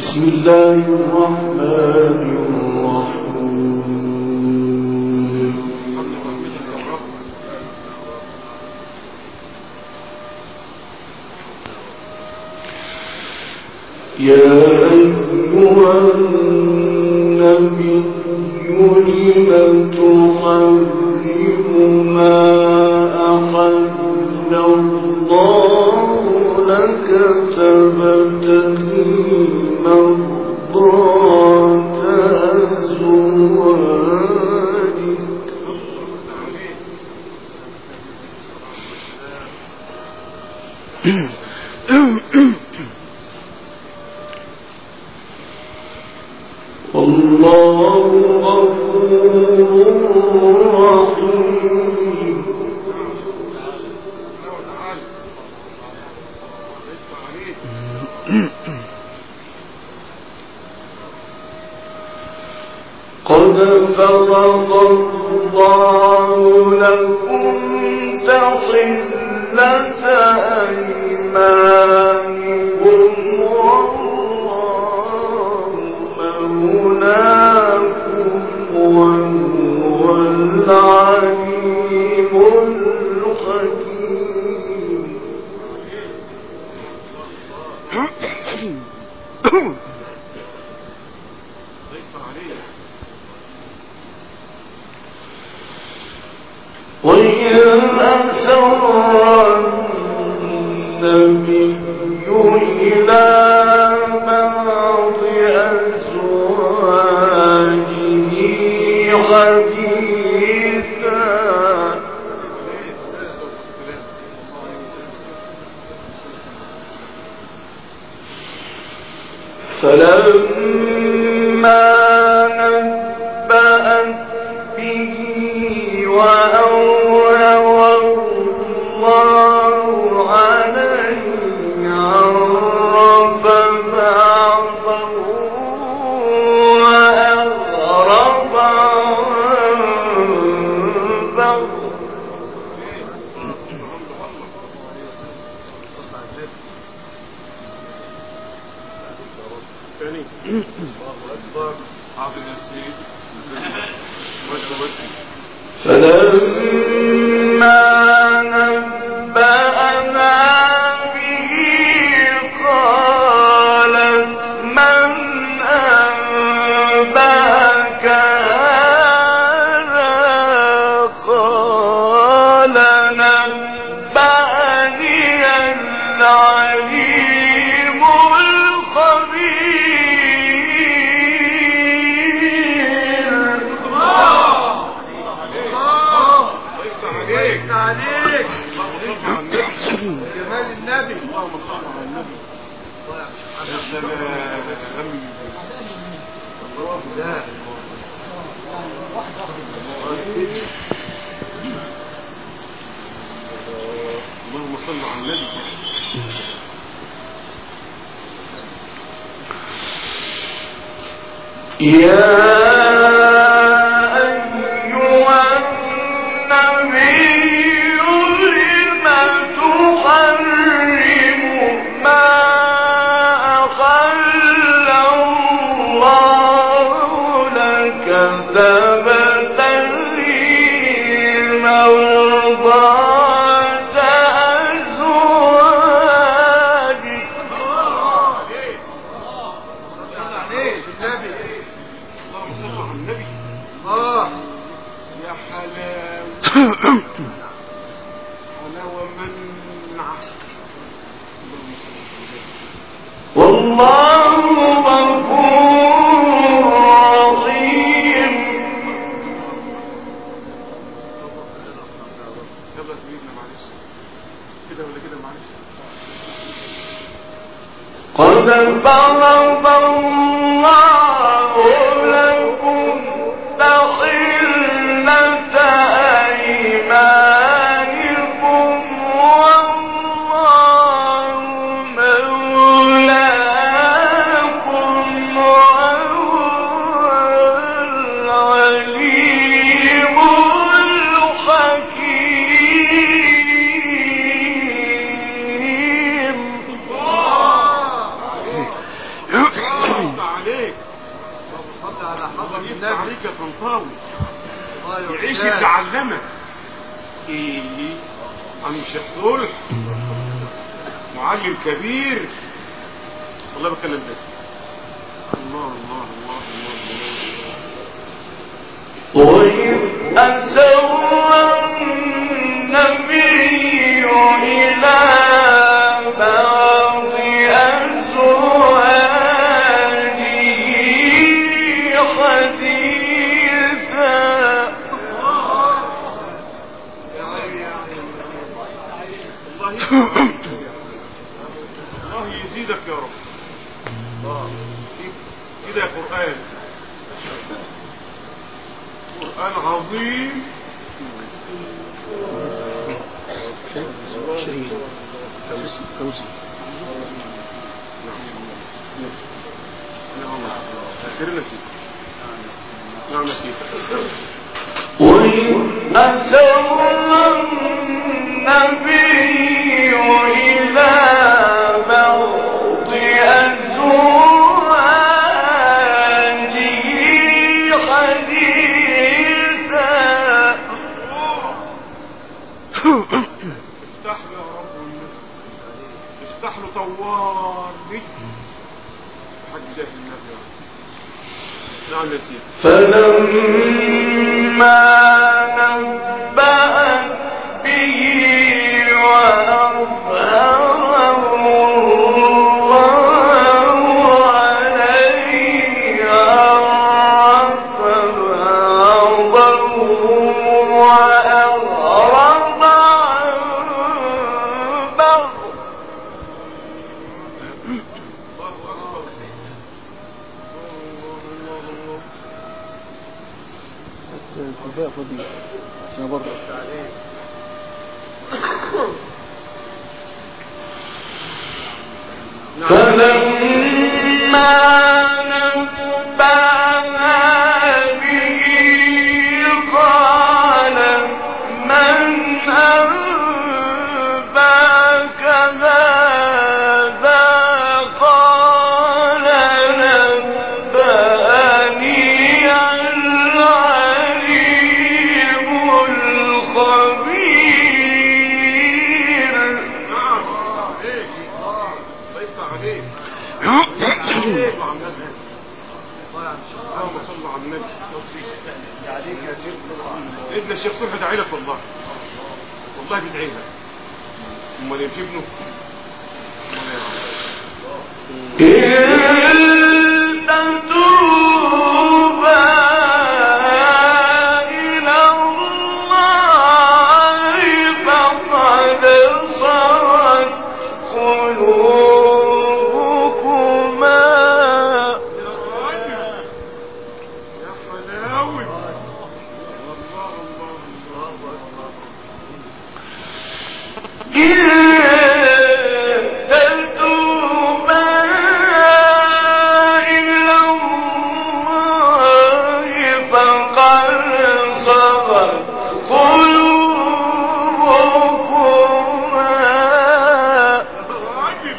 بسم الله الرحمن الرحيم. يا أيها النبي لم تحرم ما أحل الله لك تبتغي مرضات أزواجك والله غفور رحيم. قد فرض الله لكم تحلة أيمانكم والله مولاكم وهو العليم الحكيم. وإذ أسر النبي إلى بعض أزواجه حديثا فلما نبأت به وأوره الله عليه عرف بعضه وأعرض عن بعض. فلما نبأنا به قالت من أنبأك هذا قال نبأني العليم الخبير. عليك جمال النبي. اللهم صل على النبي. يا سلام اللهم صل على النبي. والله غفور رحيم. يلا سيدنا معلش كده ولا كده معلش. قد فرض الله لكم تحلة أيمانكم والله مولاكم وهو العليم الحكيم. عليك صلي على حضرة الله يفتح النبي. عليك يا طنطاوي. الله يعيش يرحمك. يتعلمك. ايه عم الشيخ صلح معلم كبير. والله بكلم بس. الله الله الله الله الله. وإذ أسر النبي إلى بعض أزواجه حديثا الله يزيدك يا رب. كده يا قرآن. قرآن عظيم. توزيع نعم نسيت. وإذ أسر النبي إلى بعض أزواجه حديثا افتح له يا رب والنبي. افتح له طوال بك حق جاه النبي يا رب. نعم نسيت. فلما نبأت به وأظهره الله عليه عرف بعضه وأعرض عن بعض. الله أكبر. الكوباية فضيلة عشان برضه فلما نبأها به قال من أنباك هذا قال نبأني العليم الخبير. نعم عليك. الله يفتح عليك. اللهم صل على النبي. عليك يا سيدي. ابن الشيخ صلح ادعي لك والله. والله بيدعي لك. امال يمشي ابنه. إن تتوبا إلى الله فقد صغت قلوبكما. يا راجل يا حلاوي. الله الله الله الله. تتوبا إلى الله فقد صغت قلوبكما. راجل.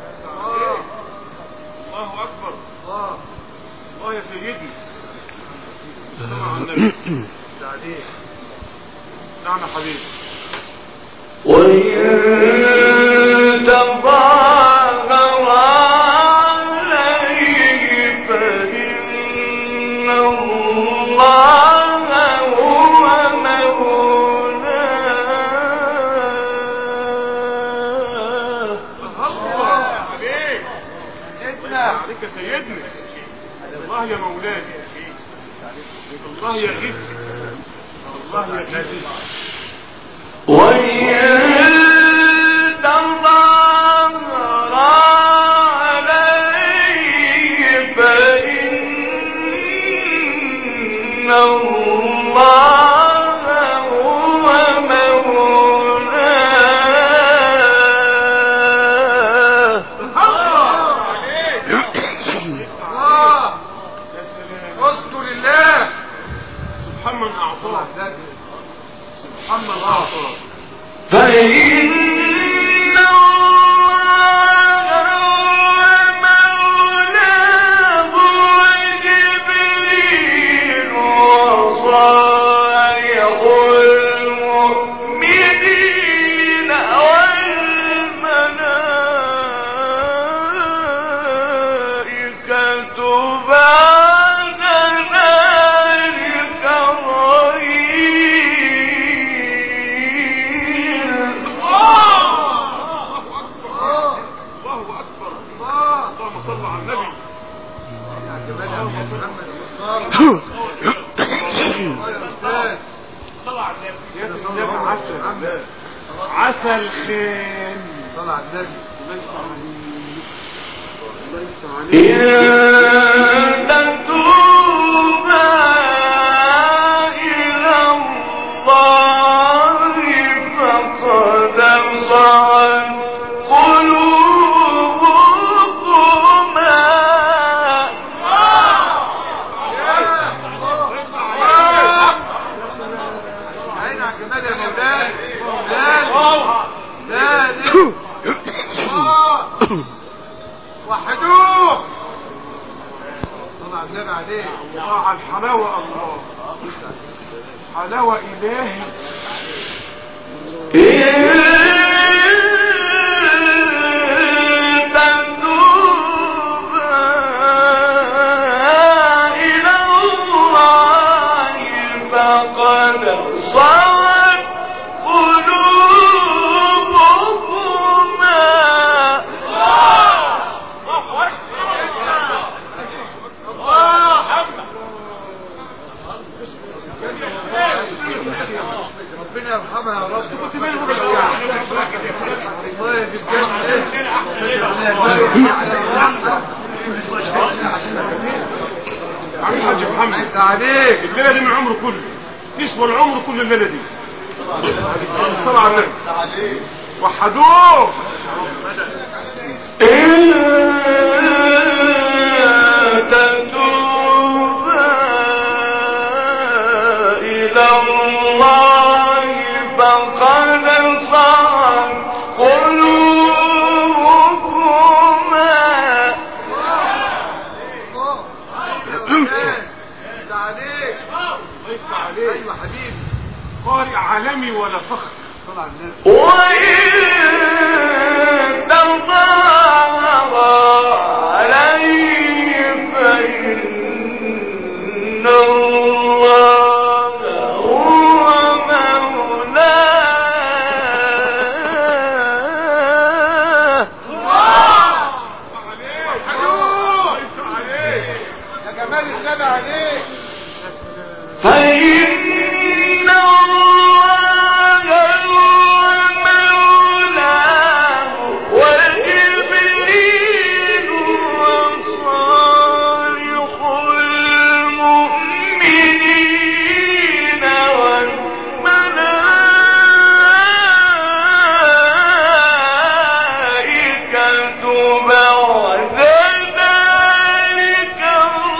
الله أكبر. الله يا سيدي. السلام على النبي. نعم يا حبيبي. وإن تظاهر عليه فإن الله هو مولاه. الله عليك. سيدنا. عليك يا سيدنا. الله يا مولاي. الله يا غيث. الله يا غيث. وإن تظاهر عليه فإن الله هو مولاه. اسجد لله. سبحان من أعطاه. سبحان من أعطاه. فإن الله هو مولاه بعد ذلك ظهير. الله اكبر. اللهم صل على النبي. عسل خير. صلى على النبي. إن تتوبا إلى الله فقد صغت قلوبكما. عين على الجمال يا مولانا. وحدوه. صلى على النبي عليه. الله على الحلاوة. الله حلاوة إلهي. ربنا يرحمها يا رب. والله في عم حاج محمد عليك. الليلة دي من عمره كله، يسوى العمر كل الليلة دي. الصلاة على النبي. وحدوه. تتوبا إلى الله فقد صغت قلوبكما. عليك. ايوه حبيبي. قارئ عالمي ولا فخر. صلى على النبي. وإن تظاهر عليه فإن الله هو مولاه. يا جمال النبي عليك. فإن الله هو مولاه وجبريل وصالح المؤمنين والملائكة بعد ذلك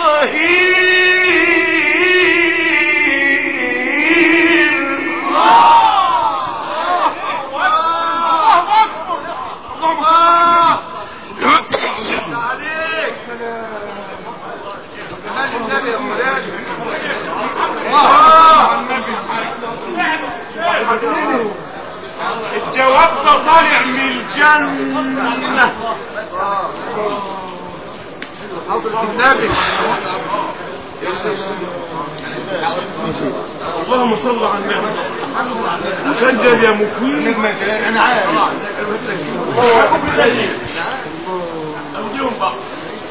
الجواب ده طالع من الجنة. حضرة النبي. اللهم صل على النبي. مسجل يا مفيد. انا عارف. أوديهم بقى.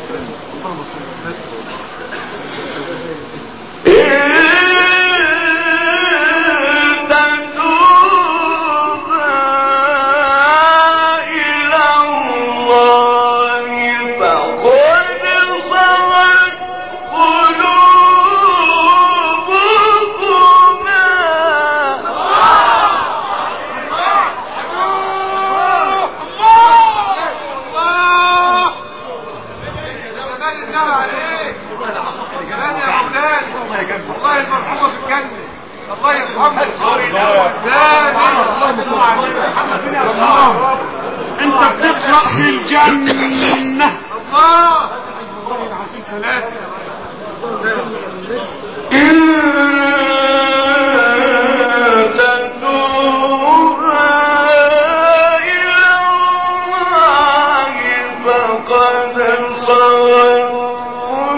الله المرحومة في الجنة. الله يرحمه. انت بتقرأ في الجنة. الله. العظيم ثلاثة. تتوبا إلى الله فقد صغت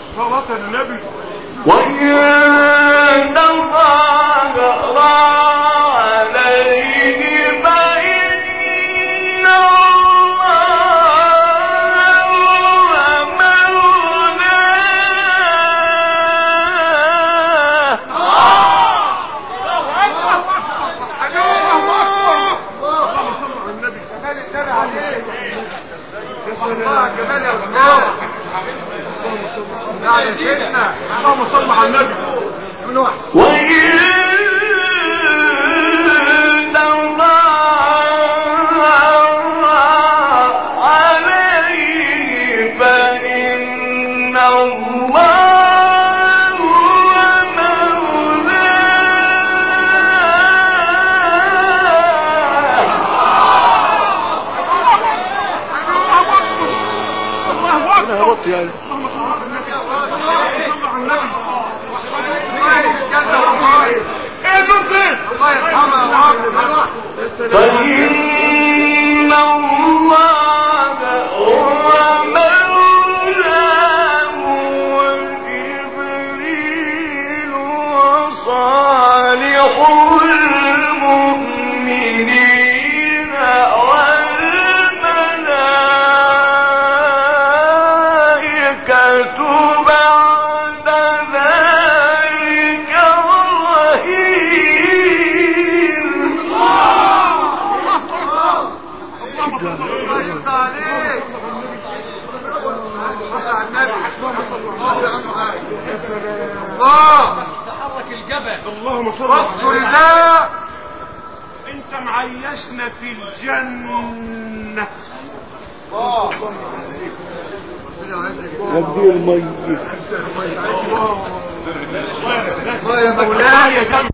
صلاة النبي. وإن تظاهر عليه فإن الله مولاه. اللهم صل على النبي. كمان التاني عليك الله كمان يا أستاذ يعني سيدنا. اللهم صل على النبي. من واحد وإن تظاهر عليه فإن الله مولاه. انا هبط يعني. الله يرحمها فإن الله هو مولاه وجبريل وصالح المؤمنين والملائكة بعد ذلك ظهير. الله يرضى عليك صل على النبي الله تحرك الجبل. اللهم صل على واذكر النبي. الله انت معيشنا في الجنة. ودي الميت. الله يا مولاي يا جنة.